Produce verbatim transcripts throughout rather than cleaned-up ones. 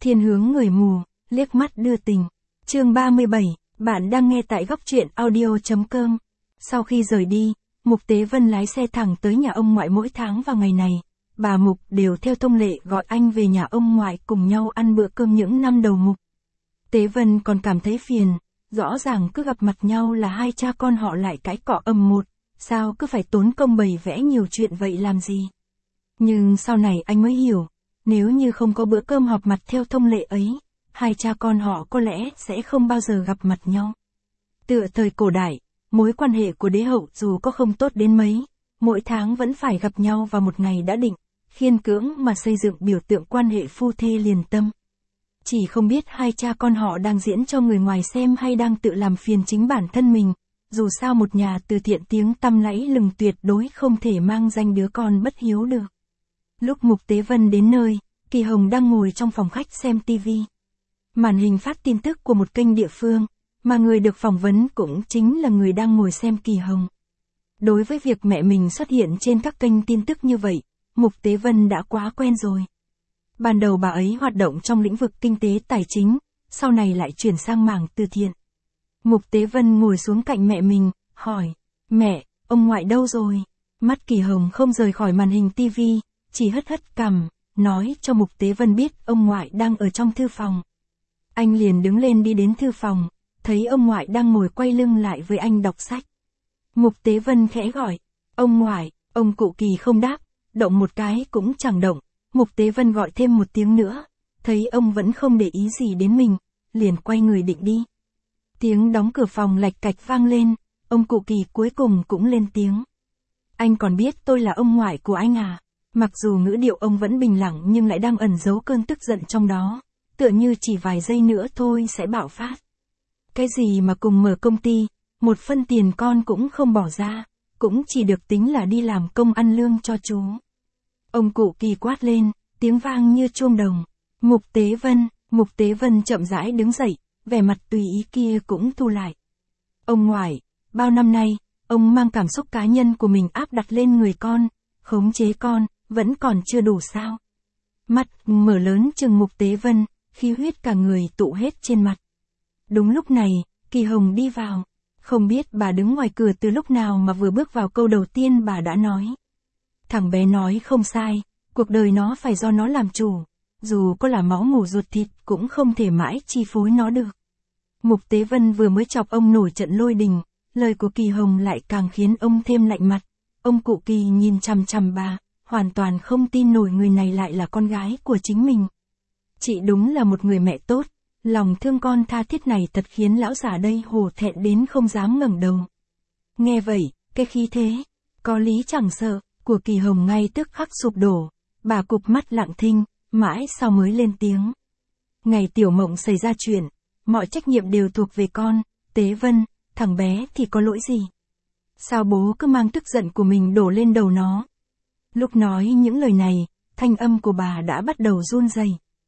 Thiên hướng người mù, liếc mắt đưa tình. Chương ba mươi bảy, bạn đang nghe tại góc truyện audio chấm com. Sau khi rời đi, Mục Tế Vân lái xe thẳng tới nhà ông ngoại. Mỗi tháng vào ngày này, bà Mục đều theo thông lệ gọi anh về nhà ông ngoại cùng nhau ăn bữa cơm. Những năm đầu Mục Tế Vân còn cảm thấy phiền, rõ ràng cứ gặp mặt nhau là hai cha con họ lại cãi cọ ầm một, sao cứ phải tốn công bày vẽ nhiều chuyện vậy làm gì. Nhưng sau này anh mới hiểu, nếu như không có bữa cơm họp mặt theo thông lệ ấy, hai cha con họ có lẽ sẽ không bao giờ gặp mặt nhau. Tựa thời cổ đại, mối quan hệ của đế hậu dù có không tốt đến mấy, mỗi tháng vẫn phải gặp nhau vào một ngày đã định, khiên cưỡng mà xây dựng biểu tượng quan hệ phu thê liền tâm. Chỉ không biết hai cha con họ đang diễn cho người ngoài xem hay đang tự làm phiền chính bản thân mình, dù sao một nhà từ thiện tiếng tăm lẫy lừng tuyệt đối không thể mang danh đứa con bất hiếu được. Lúc Mục Tế Vân đến nơi, Kỳ Hồng đang ngồi trong phòng khách xem tivi. Màn hình phát tin tức của một kênh địa phương, mà người được phỏng vấn cũng chính là người đang ngồi xem Kỳ Hồng. Đối với việc mẹ mình xuất hiện trên các kênh tin tức như vậy, Mục Tế Vân đã quá quen rồi. Ban đầu bà ấy hoạt động trong lĩnh vực kinh tế tài chính, sau này lại chuyển sang mảng từ thiện. Mục Tế Vân ngồi xuống cạnh mẹ mình, hỏi, mẹ, ông ngoại đâu rồi? Mắt Kỳ Hồng không rời khỏi màn hình tivi, chỉ hất hất cằm, nói cho Mục Tế Vân biết ông ngoại đang ở trong thư phòng. Anh liền đứng lên đi đến thư phòng, thấy ông ngoại đang ngồi quay lưng lại với anh đọc sách. Mục Tế Vân khẽ gọi, ông ngoại, ông cụ Kỳ không đáp, động một cái cũng chẳng động. Mục Tế Vân gọi thêm một tiếng nữa, thấy ông vẫn không để ý gì đến mình, liền quay người định đi. Tiếng đóng cửa phòng lạch cạch vang lên, ông cụ Kỳ cuối cùng cũng lên tiếng. Anh còn biết tôi là ông ngoại của anh à? Mặc dù ngữ điệu ông vẫn bình lặng nhưng lại đang ẩn giấu cơn tức giận trong đó, tựa như chỉ vài giây nữa thôi sẽ bạo phát. Cái gì mà cùng mở công ty, một phân tiền con cũng không bỏ ra, cũng chỉ được tính là đi làm công ăn lương cho chú. Ông cụ Kỳ quát lên, tiếng vang như chuông đồng. Mục Tế Vân, Mục Tế Vân chậm rãi đứng dậy, vẻ mặt tùy ý kia cũng thu lại. Ông ngoại, bao năm nay, ông mang cảm xúc cá nhân của mình áp đặt lên người con, khống chế con, vẫn còn chưa đủ sao? Mắt mở lớn chừng Mục Tế Vân, khí huyết cả người tụ hết trên mặt. Đúng lúc này, Kỳ Hồng đi vào. Không biết bà đứng ngoài cửa từ lúc nào mà vừa bước vào câu đầu tiên bà đã nói. Thằng bé nói không sai, cuộc đời nó phải do nó làm chủ, dù có là máu mủ ruột thịt cũng không thể mãi chi phối nó được. Mục Tế Vân vừa mới chọc ông nổi trận lôi đình, lời của Kỳ Hồng lại càng khiến ông thêm lạnh mặt. Ông cụ Kỳ nhìn chằm chằm bà, hoàn toàn không tin nổi người này lại là con gái của chính mình. Chị đúng là một người mẹ tốt, lòng thương con tha thiết này thật khiến lão già đây hổ thẹn đến không dám ngẩng đầu. Nghe vậy, cái khí thế, có lý chẳng sợ, của Kỳ Hồng ngay tức khắc sụp đổ, bà cụp mắt lặng thinh, mãi sau mới lên tiếng. Ngày Tiểu Mộng xảy ra chuyện, mọi trách nhiệm đều thuộc về con, Tế Vân, thằng bé thì có lỗi gì? Sao bố cứ mang tức giận của mình đổ lên đầu nó? Lúc nói những lời này, thanh âm của bà đã bắt đầu run rẩy.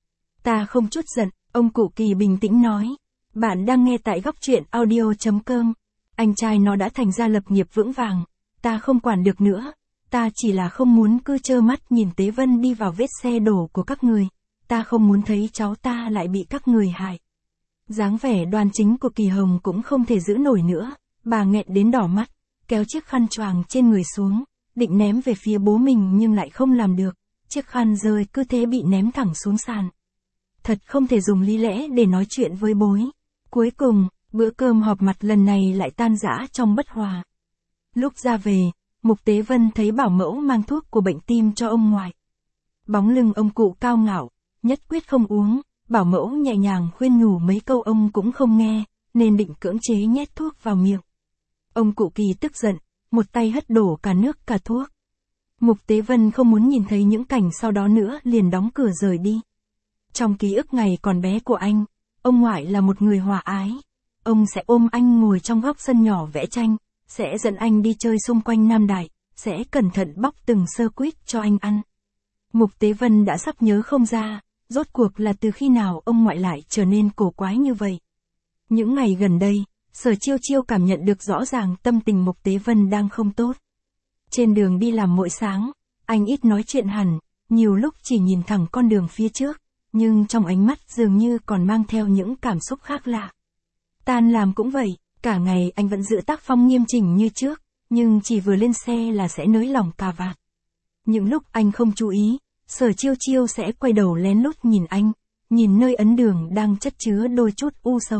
Ta không chút giận, ông cụ Kỳ bình tĩnh nói. Bạn đang nghe tại góc truyện audio chấm com. Anh trai nó đã thành ra lập nghiệp vững vàng, ta không quản được nữa. Ta chỉ là không muốn cứ trơ mắt nhìn Tế Vân đi vào vết xe đổ của các người. Ta không muốn thấy cháu ta lại bị các người hại. Dáng vẻ đoan chính của Kỳ Hồng cũng không thể giữ nổi nữa. Bà nghẹn đến đỏ mắt, kéo chiếc khăn choàng trên người xuống, định ném về phía bố mình nhưng lại không làm được. Chiếc khăn rơi cứ thế bị ném thẳng xuống sàn. Thật không thể dùng lý lẽ để nói chuyện với bối. Cuối cùng, bữa cơm họp mặt lần này lại tan rã trong bất hòa. Lúc ra về, Mục Tế Vân thấy bảo mẫu mang thuốc của bệnh tim cho ông ngoại. Bóng lưng ông cụ cao ngạo, nhất quyết không uống, bảo mẫu nhẹ nhàng khuyên nhủ mấy câu ông cũng không nghe, nên định cưỡng chế nhét thuốc vào miệng. Ông cụ Kỳ tức giận, một tay hất đổ cả nước cả thuốc. Mục Tế Vân không muốn nhìn thấy những cảnh sau đó nữa liền đóng cửa rời đi. Trong ký ức ngày còn bé của anh, ông ngoại là một người hòa ái. Ông sẽ ôm anh ngồi trong góc sân nhỏ vẽ tranh, sẽ dẫn anh đi chơi xung quanh Nam Đại, sẽ cẩn thận bóc từng sơ quýt cho anh ăn. Mục Tế Vân đã sắp nhớ không ra, rốt cuộc là từ khi nào ông ngoại lại trở nên cổ quái như vậy. Những ngày gần đây, Sở Chiêu Chiêu cảm nhận được rõ ràng tâm tình Mục Tế Vân đang không tốt. Trên đường đi làm mỗi sáng, anh ít nói chuyện hẳn, nhiều lúc chỉ nhìn thẳng con đường phía trước, nhưng trong ánh mắt dường như còn mang theo những cảm xúc khác lạ. Tan làm cũng vậy, cả ngày anh vẫn giữ tác phong nghiêm chỉnh như trước, nhưng chỉ vừa lên xe là sẽ nới lỏng cà vạt. Những lúc anh không chú ý, Sở Chiêu Chiêu sẽ quay đầu lén lút nhìn anh, nhìn nơi ấn đường đang chất chứa đôi chút u sầu.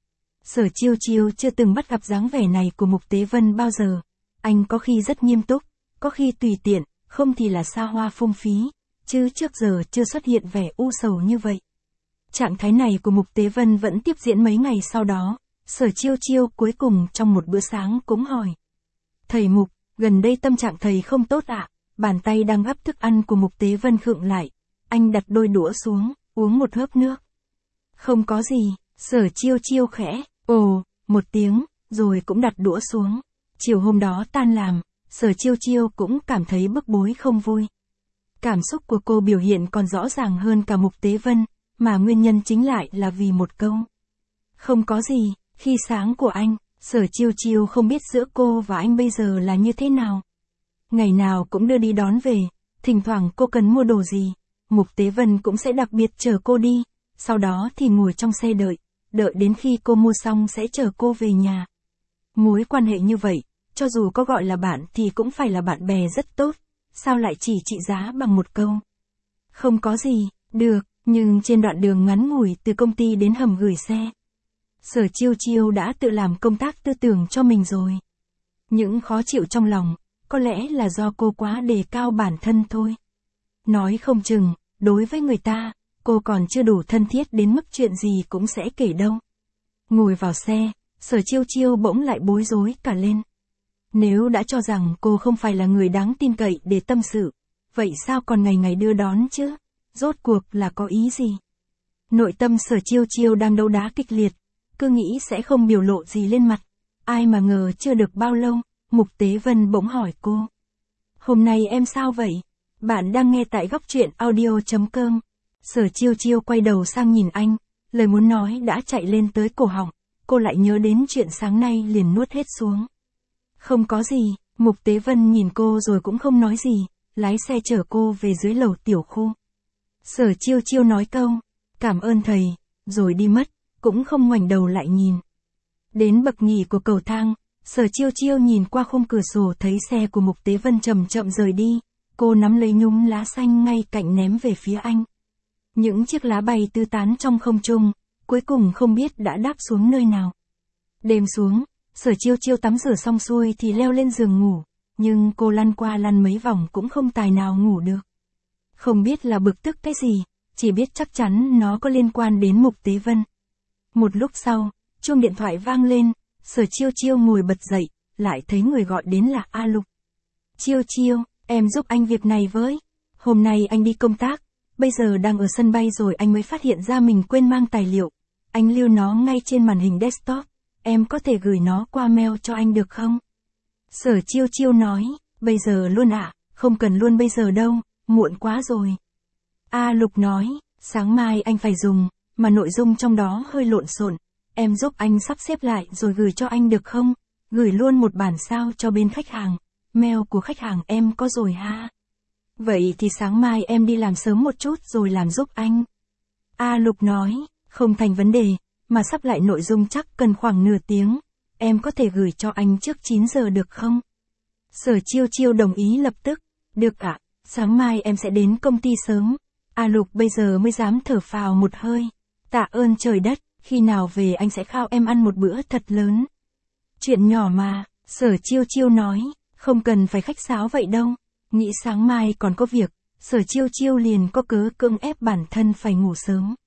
Sở Chiêu Chiêu chưa từng bắt gặp dáng vẻ này của Mục Tế Vân bao giờ. Anh có khi rất nghiêm túc, có khi tùy tiện, không thì là xa hoa phung phí, chứ trước giờ chưa xuất hiện vẻ u sầu như vậy. Trạng thái này của Mục Tế Vân vẫn tiếp diễn mấy ngày sau đó. Sở Chiêu Chiêu cuối cùng trong một bữa sáng cũng hỏi. Thầy Mục, gần đây tâm trạng thầy không tốt ạ. À? Bàn tay đang gắp thức ăn của Mục Tế Vân khựng lại. Anh đặt đôi đũa xuống, uống một hớp nước. Không có gì, Sở Chiêu Chiêu khẽ, ồ, một tiếng, rồi cũng đặt đũa xuống. Chiều hôm đó tan làm, Sở Chiêu Chiêu cũng cảm thấy bức bối không vui. Cảm xúc của cô biểu hiện còn rõ ràng hơn cả Mục Tế Vân, mà nguyên nhân chính lại là vì một câu. Không có gì, khi sáng của anh, Sở Chiêu Chiêu không biết giữa cô và anh bây giờ là như thế nào. Ngày nào cũng đưa đi đón về, thỉnh thoảng cô cần mua đồ gì, Mục Tế Vân cũng sẽ đặc biệt chở cô đi, sau đó thì ngồi trong xe đợi, đợi đến khi cô mua xong sẽ chở cô về nhà. Mối quan hệ như vậy, cho dù có gọi là bạn thì cũng phải là bạn bè rất tốt, sao lại chỉ trị giá bằng một câu. Không có gì, được, nhưng trên đoạn đường ngắn ngủi từ công ty đến hầm gửi xe, Sở Chiêu Chiêu đã tự làm công tác tư tưởng cho mình rồi. Những khó chịu trong lòng, có lẽ là do cô quá đề cao bản thân thôi. Nói không chừng, đối với người ta, cô còn chưa đủ thân thiết đến mức chuyện gì cũng sẽ kể đâu. Ngồi vào xe, Sở Chiêu Chiêu bỗng lại bối rối cả lên. Nếu đã cho rằng cô không phải là người đáng tin cậy để tâm sự, vậy sao còn ngày ngày đưa đón chứ? Rốt cuộc là có ý gì? Nội tâm Sở Chiêu Chiêu đang đấu đá kịch liệt, cứ nghĩ sẽ không biểu lộ gì lên mặt. Ai mà ngờ chưa được bao lâu, Mục Tế Vân bỗng hỏi cô. Hôm nay em sao vậy? Bạn đang nghe tại góc truyện audio chấm com. Sở Chiêu Chiêu quay đầu sang nhìn anh, lời muốn nói đã chạy lên tới cổ họng, cô lại nhớ đến chuyện sáng nay liền nuốt hết xuống. Không có gì, Mục Tế Vân nhìn cô rồi cũng không nói gì, lái xe chở cô về dưới lầu tiểu khu. Sở Chiêu Chiêu nói câu, cảm ơn thầy, rồi đi mất, cũng không ngoảnh đầu lại nhìn. Đến bậc nhì của cầu thang, Sở Chiêu Chiêu nhìn qua khung cửa sổ thấy xe của Mục Tế Vân chậm chậm rời đi, cô nắm lấy nhúm lá xanh ngay cạnh ném về phía anh. Những chiếc lá bay tứ tán trong không trung, cuối cùng không biết đã đáp xuống nơi nào. Đêm xuống, Sở Chiêu Chiêu tắm rửa xong xuôi thì leo lên giường ngủ, nhưng cô lăn qua lăn mấy vòng cũng không tài nào ngủ được. Không biết là bực tức cái gì, chỉ biết chắc chắn nó có liên quan đến Mục Tế Vân. Một lúc sau, chuông điện thoại vang lên, Sở Chiêu Chiêu ngồi bật dậy, lại thấy người gọi đến là A Lục. Chiêu Chiêu, em giúp anh việc này với. Hôm nay anh đi công tác, bây giờ đang ở sân bay rồi anh mới phát hiện ra mình quên mang tài liệu. Anh lưu nó ngay trên màn hình desktop, em có thể gửi nó qua mail cho anh được không? Sở Chiêu Chiêu nói, bây giờ luôn ạ, à, không cần luôn bây giờ đâu, muộn quá rồi. A Lục nói, sáng mai anh phải dùng, mà nội dung trong đó hơi lộn xộn, em giúp anh sắp xếp lại rồi gửi cho anh được không? Gửi luôn một bản sao cho bên khách hàng, mail của khách hàng em có rồi ha. Vậy thì sáng mai em đi làm sớm một chút rồi làm giúp anh. A Lục nói, không thành vấn đề, mà sắp lại nội dung chắc cần khoảng nửa tiếng, em có thể gửi cho anh trước chín giờ được không? Sở Chiêu Chiêu đồng ý lập tức, được ạ, à, sáng mai em sẽ đến công ty sớm. A Lục bây giờ mới dám thở phào một hơi, tạ ơn trời đất, khi nào về anh sẽ khao em ăn một bữa thật lớn. Chuyện nhỏ mà, Sở Chiêu Chiêu nói, không cần phải khách sáo vậy đâu, nghĩ sáng mai còn có việc, Sở Chiêu Chiêu liền có cớ cưỡng ép bản thân phải ngủ sớm.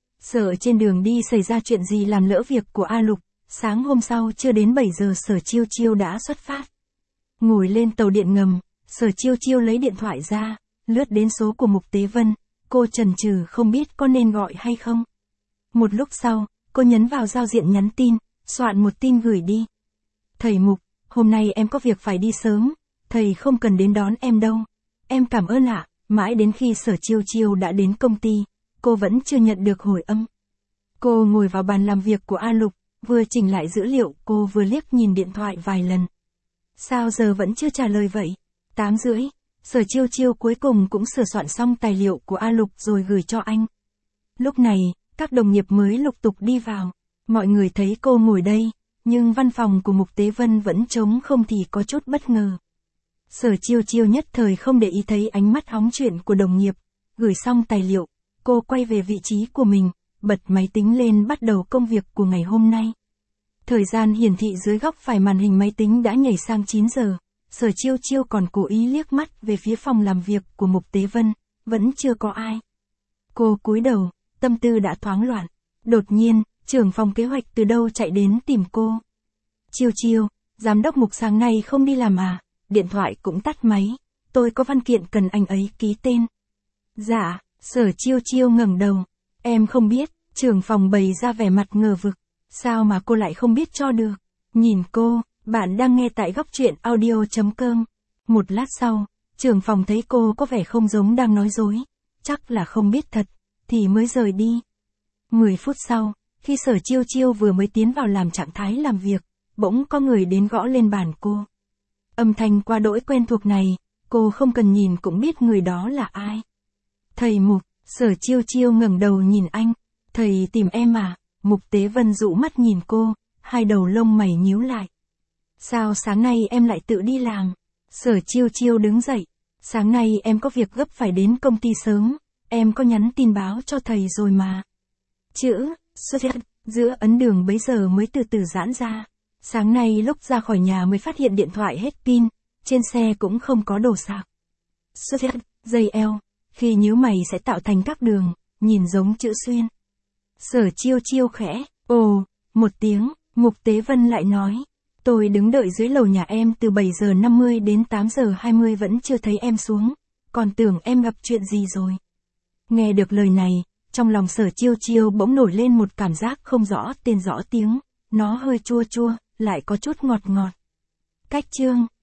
Sợ trên đường đi xảy ra chuyện gì làm lỡ việc của A Lục, sáng hôm sau chưa đến bảy giờ Sở Chiêu Chiêu đã xuất phát. Ngồi lên tàu điện ngầm, Sở Chiêu Chiêu lấy điện thoại ra, lướt đến số của Mục Tế Vân, cô chần chừ không biết có nên gọi hay không. Một lúc sau, cô nhấn vào giao diện nhắn tin, soạn một tin gửi đi. Thầy Mục, hôm nay em có việc phải đi sớm, thầy không cần đến đón em đâu. Em cảm ơn ạ. Mãi đến khi Sở Chiêu Chiêu đã đến công ty, cô vẫn chưa nhận được hồi âm. Cô ngồi vào bàn làm việc của A Lục, vừa chỉnh lại dữ liệu, cô vừa liếc nhìn điện thoại vài lần. Sao giờ vẫn chưa trả lời vậy? Tám rưỡi, Sở Chiêu Chiêu cuối cùng cũng sửa soạn xong tài liệu của A Lục rồi gửi cho anh. Lúc này, các đồng nghiệp mới lục tục đi vào. Mọi người thấy cô ngồi đây, nhưng văn phòng của Mục Tế Vân vẫn trống không thì có chút bất ngờ. Sở Chiêu Chiêu nhất thời không để ý thấy ánh mắt hóng chuyện của đồng nghiệp. Gửi xong tài liệu, cô quay về vị trí của mình, bật máy tính lên bắt đầu công việc của ngày hôm nay. Thời gian hiển thị dưới góc phải màn hình máy tính đã nhảy sang chín giờ. Sở Chiêu Chiêu còn cố ý liếc mắt về phía phòng làm việc của Mục Tế Vân, vẫn chưa có ai. Cô cúi đầu, tâm tư đã thoáng loạn. Đột nhiên, trưởng phòng kế hoạch từ đâu chạy đến tìm cô. Chiêu Chiêu, giám đốc Mục sáng nay không đi làm à? Điện thoại cũng tắt máy. Tôi có văn kiện cần anh ấy ký tên. Dạ, Sở Chiêu Chiêu ngẩng đầu. Em không biết, trưởng phòng bày ra vẻ mặt ngờ vực. Sao mà cô lại không biết cho được? Nhìn cô, bạn đang nghe tại góc truyện audio chấm com. Một lát sau, trưởng phòng thấy cô có vẻ không giống đang nói dối. Chắc là không biết thật, thì mới rời đi. Mười phút sau, khi Sở Chiêu Chiêu vừa mới tiến vào làm trạng thái làm việc, bỗng có người đến gõ lên bàn cô. Âm thanh qua đỗi quen thuộc này, cô không cần nhìn cũng biết người đó là ai. Thầy Mục. Sở Chiêu Chiêu ngẩng đầu nhìn anh. Thầy tìm em à? Mục Tế Vân dụ mắt nhìn cô, hai đầu lông mày nhíu lại. Sao sáng nay em lại tự đi làm? Sở Chiêu Chiêu đứng dậy. Sáng nay em có việc gấp phải đến công ty sớm, em có nhắn tin báo cho thầy rồi mà. Chữ, xuất hiện, giữa ấn đường bấy giờ mới từ từ giãn ra. Sáng nay lúc ra khỏi nhà mới phát hiện điện thoại hết pin, trên xe cũng không có đồ sạc. Xuất hiện, dây eo, khi nhíu mày sẽ tạo thành các đường, nhìn giống chữ xuyên. Sở Chiêu Chiêu khẽ, ồ, một tiếng, Mục Tế Vân lại nói. Tôi đứng đợi dưới lầu nhà em từ bảy giờ năm mươi đến tám giờ hai mươi vẫn chưa thấy em xuống, còn tưởng em gặp chuyện gì rồi. Nghe được lời này, trong lòng Sở Chiêu Chiêu bỗng nổi lên một cảm giác không rõ tên rõ tiếng, nó hơi chua chua, lại có chút ngọt ngọt. Cách chương